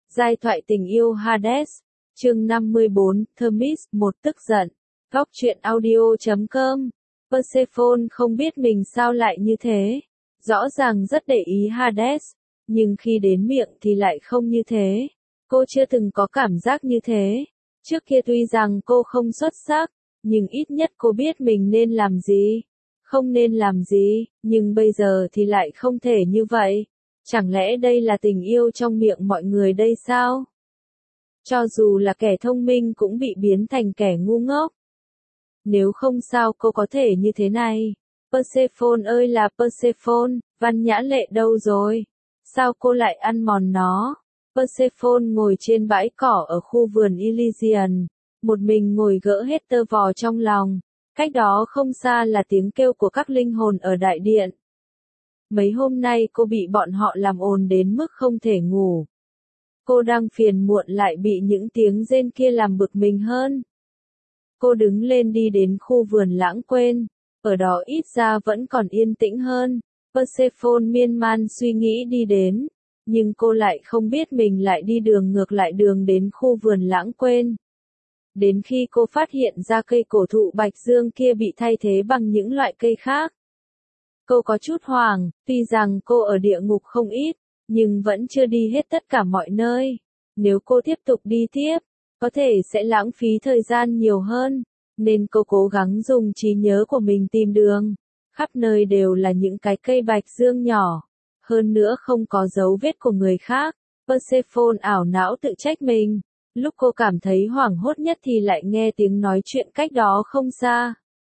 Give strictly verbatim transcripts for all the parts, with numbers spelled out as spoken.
Giai thoại tình yêu Hades, chương năm mươi bốn, Themis, một tức giận. Góc truyện audio chấm com. Persephone không biết mình sao lại như thế. Rõ ràng rất để ý Hades, nhưng khi đến miệng thì lại không như thế. Cô chưa từng có cảm giác như thế. Trước kia tuy rằng cô không xuất sắc, nhưng ít nhất cô biết mình nên làm gì, không nên làm gì, nhưng bây giờ thì lại không thể như vậy. Chẳng lẽ đây là tình yêu trong miệng mọi người đây sao? Cho dù là kẻ thông minh cũng bị biến thành kẻ ngu ngốc. Nếu không sao cô có thể như thế này? Persephone ơi là Persephone, Văn Nhã Lệ đâu rồi? Sao cô lại ăn mòn nó? Persephone ngồi trên bãi cỏ ở khu vườn Elysian, một mình ngồi gỡ hết tơ vò trong lòng. Cách đó không xa là tiếng kêu của các linh hồn ở đại điện. Mấy hôm nay cô bị bọn họ làm ồn đến mức không thể ngủ. Cô đang phiền muộn lại bị những tiếng rên kia làm bực mình hơn. Cô đứng lên đi đến khu vườn lãng quên, ở đó ít ra vẫn còn yên tĩnh hơn. Persephone miên man suy nghĩ đi đến, nhưng cô lại không biết mình lại đi đường ngược lại đường đến khu vườn lãng quên. Đến khi cô phát hiện ra cây cổ thụ bạch dương kia bị thay thế bằng những loại cây khác. Cô có chút hoảng, tuy rằng cô ở địa ngục không ít, nhưng vẫn chưa đi hết tất cả mọi nơi. Nếu cô tiếp tục đi tiếp, có thể sẽ lãng phí thời gian nhiều hơn, nên cô cố gắng dùng trí nhớ của mình tìm đường. Khắp nơi đều là những cái cây bạch dương nhỏ, hơn nữa không có dấu vết của người khác. Persephone ảo não tự trách mình. Lúc cô cảm thấy hoảng hốt nhất thì lại nghe tiếng nói chuyện cách đó không xa.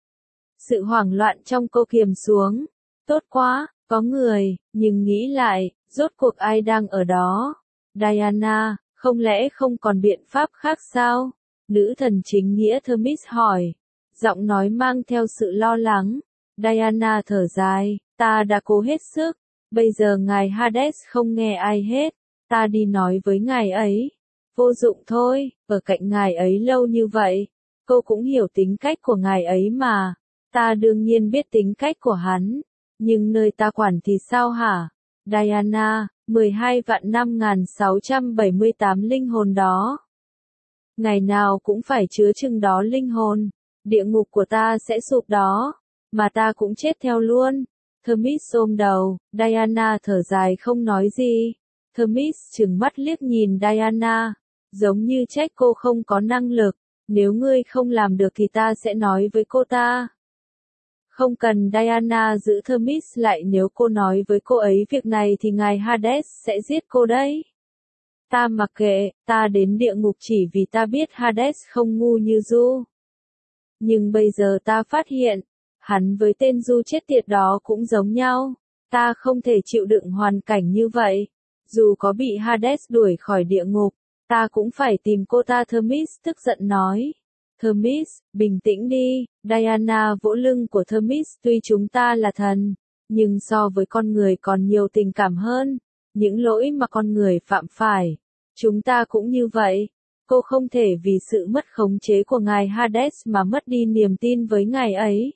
Sự hoảng loạn trong cô kiềm xuống. Tốt quá, có người, nhưng nghĩ lại, rốt cuộc ai đang ở đó? Diana, không lẽ không còn biện pháp khác sao? Nữ thần chính nghĩa Themis hỏi. Giọng nói mang theo sự lo lắng. Diana thở dài, ta đã cố hết sức, bây giờ ngài Hades không nghe ai hết, ta đi nói với ngài ấy. Vô dụng thôi, ở cạnh ngài ấy lâu như vậy, cô cũng hiểu tính cách của ngài ấy mà. Ta đương nhiên biết tính cách của hắn, nhưng nơi ta quản thì sao hả? Diana, mười hai vạn năm nghìn sáu trăm bảy mươi tám linh hồn đó. Ngày nào cũng phải chứa chừng đó linh hồn, địa ngục của ta sẽ sụp đó, mà ta cũng chết theo luôn. Themis ôm đầu, Diana thở dài không nói gì. Themis trừng mắt liếc nhìn Diana, giống như trách cô không có năng lực. Nếu ngươi không làm được thì ta sẽ nói với cô ta. Không cần Diana giữ Themis lại, nếu cô nói với cô ấy việc này thì ngài Hades sẽ giết cô đấy. Ta mặc kệ, ta đến địa ngục chỉ vì ta biết Hades không ngu như Du. Nhưng bây giờ ta phát hiện, hắn với tên Du chết tiệt đó cũng giống nhau. Ta không thể chịu đựng hoàn cảnh như vậy. Dù có bị Hades đuổi khỏi địa ngục, ta cũng phải tìm cô ta. Themis tức giận nói. Themis, bình tĩnh đi. Diana vỗ lưng của Themis. Tuy chúng ta là thần, nhưng so với con người còn nhiều tình cảm hơn. Những lỗi mà con người phạm phải, chúng ta cũng như vậy. Cô không thể vì sự mất khống chế của ngài Hades mà mất đi niềm tin với ngài ấy.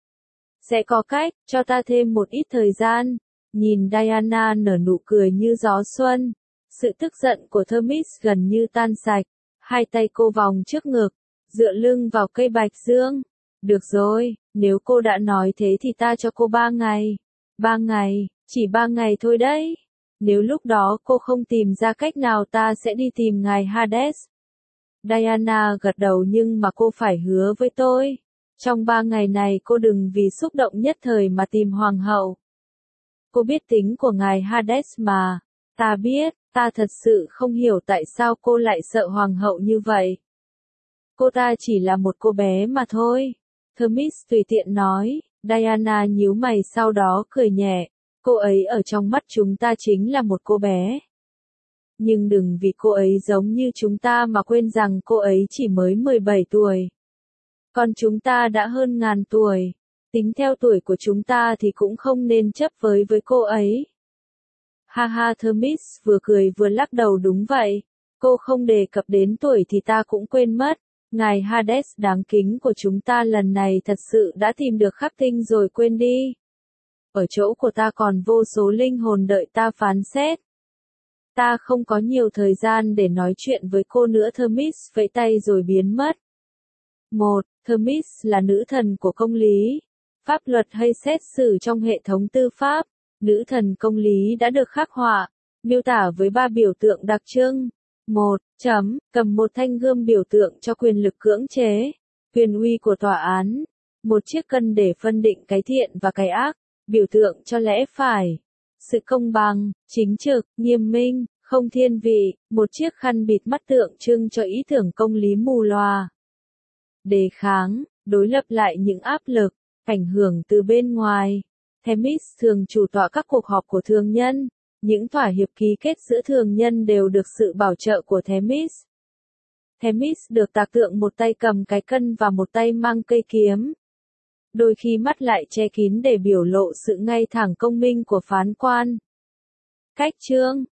Sẽ có cách, cho ta thêm một ít thời gian. Nhìn Diana nở nụ cười như gió xuân. Sự tức giận của Themis gần như tan sạch. Hai tay cô vòng trước ngực, dựa lưng vào cây bạch dương. Được rồi, nếu cô đã nói thế thì ta cho cô ba ngày. Ba ngày, chỉ ba ngày thôi đấy. Nếu lúc đó cô không tìm ra cách nào ta sẽ đi tìm ngài Hades. Diana gật đầu, nhưng mà cô phải hứa với tôi. Trong ba ngày này cô đừng vì xúc động nhất thời mà tìm hoàng hậu. Cô biết tính của ngài Hades mà. Ta biết, ta thật sự không hiểu tại sao cô lại sợ hoàng hậu như vậy. Cô ta chỉ là một cô bé mà thôi. Themis tùy tiện nói. Diana nhíu mày sau đó cười nhẹ. Cô ấy ở trong mắt chúng ta chính là một cô bé. Nhưng đừng vì cô ấy giống như chúng ta mà quên rằng cô ấy chỉ mới mười bảy tuổi. Còn chúng ta đã hơn ngàn tuổi. Tính theo tuổi của chúng ta thì cũng không nên chấp với với cô ấy. Ha ha, Themis vừa cười vừa lắc đầu. Đúng vậy. Cô không đề cập đến tuổi thì ta cũng quên mất. Ngài Hades đáng kính của chúng ta lần này thật sự đã tìm được khắp tinh rồi, quên đi. Ở chỗ của ta còn vô số linh hồn đợi ta phán xét. Ta không có nhiều thời gian để nói chuyện với cô nữa. Themis vẫy tay rồi biến mất. một. Themis là nữ thần của công lý, pháp luật hay xét xử trong hệ thống tư pháp. Nữ thần công lý đã được khắc họa, miêu tả với ba biểu tượng đặc trưng. một. Chấm, cầm một thanh gươm biểu tượng cho quyền lực cưỡng chế, quyền uy của tòa án. Một chiếc cân để phân định cái thiện và cái ác, biểu tượng cho lẽ phải, sự công bằng, chính trực, nghiêm minh, không thiên vị. Một chiếc khăn bịt mắt tượng trưng cho ý tưởng công lý mù lòa. Đề kháng, đối lập lại những áp lực, ảnh hưởng từ bên ngoài. Themis thường chủ tọa các cuộc họp của thương nhân. Những thỏa hiệp ký kết giữa thương nhân đều được sự bảo trợ của Themis. Themis được tạc tượng một tay cầm cái cân và một tay mang cây kiếm. Đôi khi mắt lại che kín để biểu lộ sự ngay thẳng công minh của phán quan. Cách chương